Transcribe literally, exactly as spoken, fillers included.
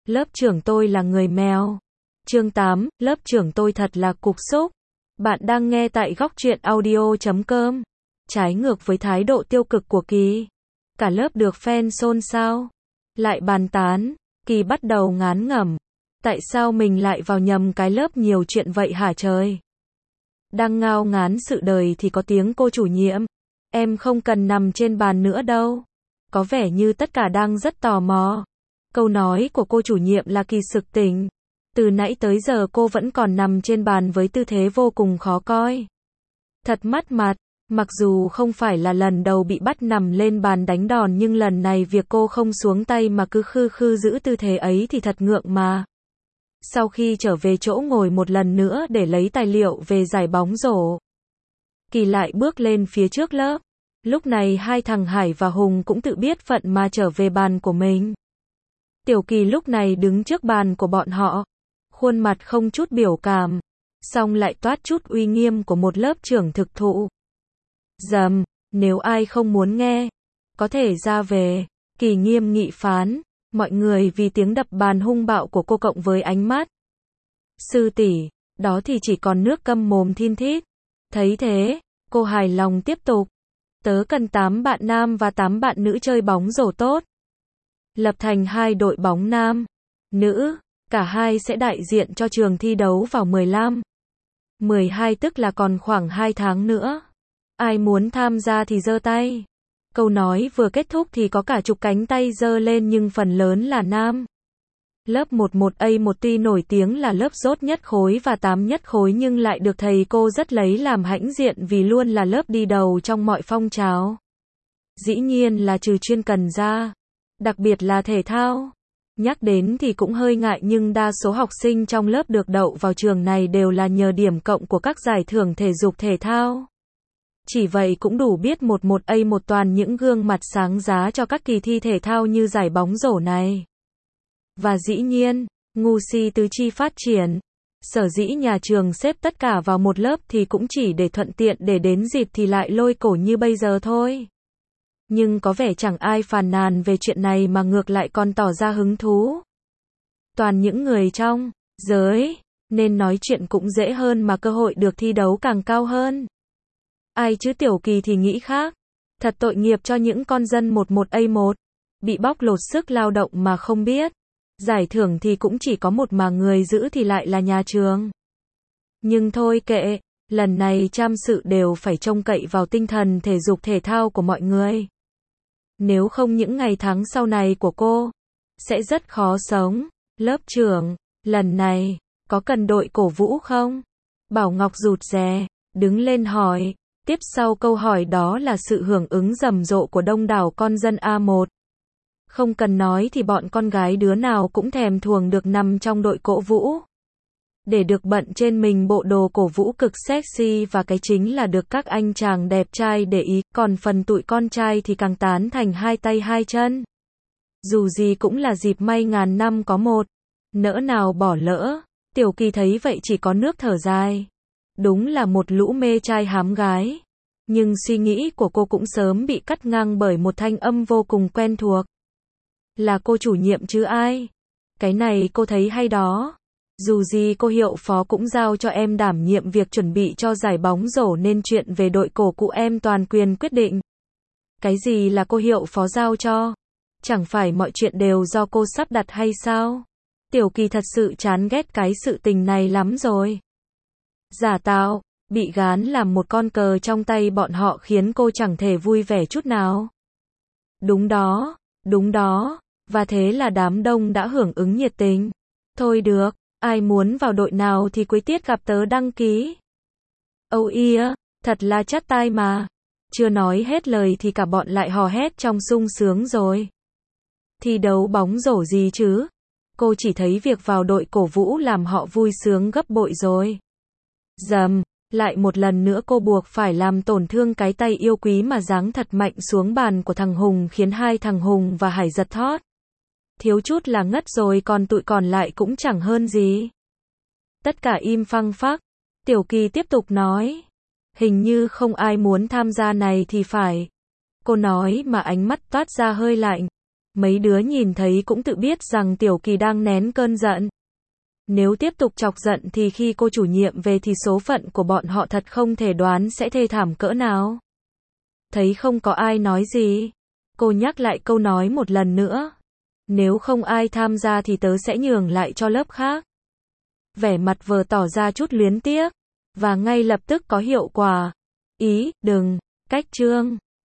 Lớp trưởng tôi là người mèo. Chương tám, lớp trưởng tôi thật là cục súc. Bạn đang nghe tại góc truyện audio chấm com. Trái ngược với thái độ tiêu cực của Kỳ, cả lớp được fan xôn xao, lại bàn tán. Kỳ bắt đầu ngán ngẩm. Tại sao mình lại vào nhầm cái lớp nhiều chuyện vậy hả trời? Đang ngao ngán sự đời thì có tiếng cô chủ nhiệm. Em không cần nằm trên bàn nữa đâu. Có vẻ như tất cả đang rất tò mò. Câu nói của cô chủ nhiệm là Kỳ sực tỉnh. Từ nãy tới giờ cô vẫn còn nằm trên bàn với tư thế vô cùng khó coi. Thật mất mặt, mặc dù không phải là lần đầu bị bắt nằm lên bàn đánh đòn nhưng lần này việc cô không xuống tay mà cứ khư khư giữ tư thế ấy thì thật ngượng mà. Sau khi trở về chỗ ngồi một lần nữa để lấy tài liệu về giải bóng rổ, Kỳ lại bước lên phía trước lớp. Lúc này hai thằng Hải và Hùng cũng tự biết phận mà trở về bàn của mình. Tiểu Kỳ lúc này đứng trước bàn của bọn họ, khuôn mặt không chút biểu cảm, song lại toát chút uy nghiêm của một lớp trưởng thực thụ. Dầm, nếu ai không muốn nghe, có thể ra về. Kỳ nghiêm nghị phán. Mọi người vì tiếng đập bàn hung bạo của cô cộng với ánh mắt sư tỷ, đó thì chỉ còn nước câm mồm thin thít. Thấy thế, cô hài lòng tiếp tục. Tớ cần tám bạn nam và tám bạn nữ chơi bóng rổ tốt. Lập thành hai đội bóng nam, nữ, cả hai sẽ đại diện cho trường thi đấu vào mười lăm, mười hai tức là còn khoảng hai tháng nữa. Ai muốn tham gia thì giơ tay. Câu nói vừa kết thúc thì có cả chục cánh tay giơ lên nhưng phần lớn là nam. Lớp mười một A một tuy nổi tiếng là lớp dốt nhất khối và tám nhất khối nhưng lại được thầy cô rất lấy làm hãnh diện vì luôn là lớp đi đầu trong mọi phong trào. Dĩ nhiên là trừ chuyên cần ra, đặc biệt là thể thao. Nhắc đến thì cũng hơi ngại nhưng đa số học sinh trong lớp được đậu vào trường này đều là nhờ điểm cộng của các giải thưởng thể dục thể thao. Chỉ vậy cũng đủ biết mười một A một toàn những gương mặt sáng giá cho các kỳ thi thể thao như giải bóng rổ này. Và dĩ nhiên, ngu si tứ chi phát triển. Sở dĩ nhà trường xếp tất cả vào một lớp thì cũng chỉ để thuận tiện để đến dịp thì lại lôi cổ như bây giờ thôi. Nhưng có vẻ chẳng ai phàn nàn về chuyện này mà ngược lại còn tỏ ra hứng thú. Toàn những người trong giới, nên nói chuyện cũng dễ hơn mà cơ hội được thi đấu càng cao hơn. Ai chứ Tiểu Kỳ thì nghĩ khác. Thật tội nghiệp cho những con dân mười một A một, bị bóc lột sức lao động mà không biết. Giải thưởng thì cũng chỉ có một mà người giữ thì lại là nhà trường. Nhưng thôi kệ, lần này trăm sự đều phải trông cậy vào tinh thần thể dục thể thao của mọi người. Nếu không những ngày tháng sau này của cô sẽ rất khó sống. Lớp trưởng, lần này có cần đội cổ vũ không? Bảo Ngọc rụt rè, đứng lên hỏi. Tiếp sau câu hỏi đó là sự hưởng ứng rầm rộ của đông đảo con dân A một. Không cần nói thì bọn con gái đứa nào cũng thèm thuồng được nằm trong đội cổ vũ. Để được bận trên mình bộ đồ cổ vũ cực sexy và cái chính là được các anh chàng đẹp trai để ý, còn phần tụi con trai thì càng tán thành hai tay hai chân. Dù gì cũng là dịp may ngàn năm có một, nỡ nào bỏ lỡ. Tiểu Kỳ thấy vậy chỉ có nước thở dài. Đúng là một lũ mê trai hám gái. Nhưng suy nghĩ của cô cũng sớm bị cắt ngang bởi một thanh âm vô cùng quen thuộc. Là cô chủ nhiệm chứ ai? Cái này cô thấy hay đó. Dù gì cô hiệu phó cũng giao cho em đảm nhiệm việc chuẩn bị cho giải bóng rổ nên chuyện về đội cổ cụ em toàn quyền quyết định. Cái gì là cô hiệu phó giao cho? Chẳng phải mọi chuyện đều do cô sắp đặt hay sao? Tiểu Kỳ thật sự chán ghét cái sự tình này lắm rồi. Giả tạo, bị gán làm một con cờ trong tay bọn họ khiến cô chẳng thể vui vẻ chút nào. Đúng đó, đúng đó, và thế là đám đông đã hưởng ứng nhiệt tình. Thôi được, ai muốn vào đội nào thì cuối tiết gặp tớ đăng ký. Âu ia, thật là chát tai mà. Chưa nói hết lời thì cả bọn lại hò hét trong sung sướng rồi. Thi đấu bóng rổ gì chứ? Cô chỉ thấy việc vào đội cổ vũ làm họ vui sướng gấp bội rồi. Dầm, lại một lần nữa cô buộc phải làm tổn thương cái tay yêu quý mà giáng thật mạnh xuống bàn của thằng Hùng khiến hai thằng Hùng và Hải giật thót. Thiếu chút là ngất rồi còn tụi còn lại cũng chẳng hơn gì. Tất cả im phăng phắc. Tiểu Kỳ tiếp tục nói. Hình như không ai muốn tham gia này thì phải. Cô nói mà ánh mắt toát ra hơi lạnh. Mấy đứa nhìn thấy cũng tự biết rằng Tiểu Kỳ đang nén cơn giận. Nếu tiếp tục chọc giận thì khi cô chủ nhiệm về thì số phận của bọn họ thật không thể đoán sẽ thê thảm cỡ nào. Thấy không có ai nói gì, cô nhắc lại câu nói một lần nữa. Nếu không ai tham gia thì tớ sẽ nhường lại cho lớp khác. Vẻ mặt vờ tỏ ra chút luyến tiếc, và ngay lập tức có hiệu quả. Ý, đừng, cách chương.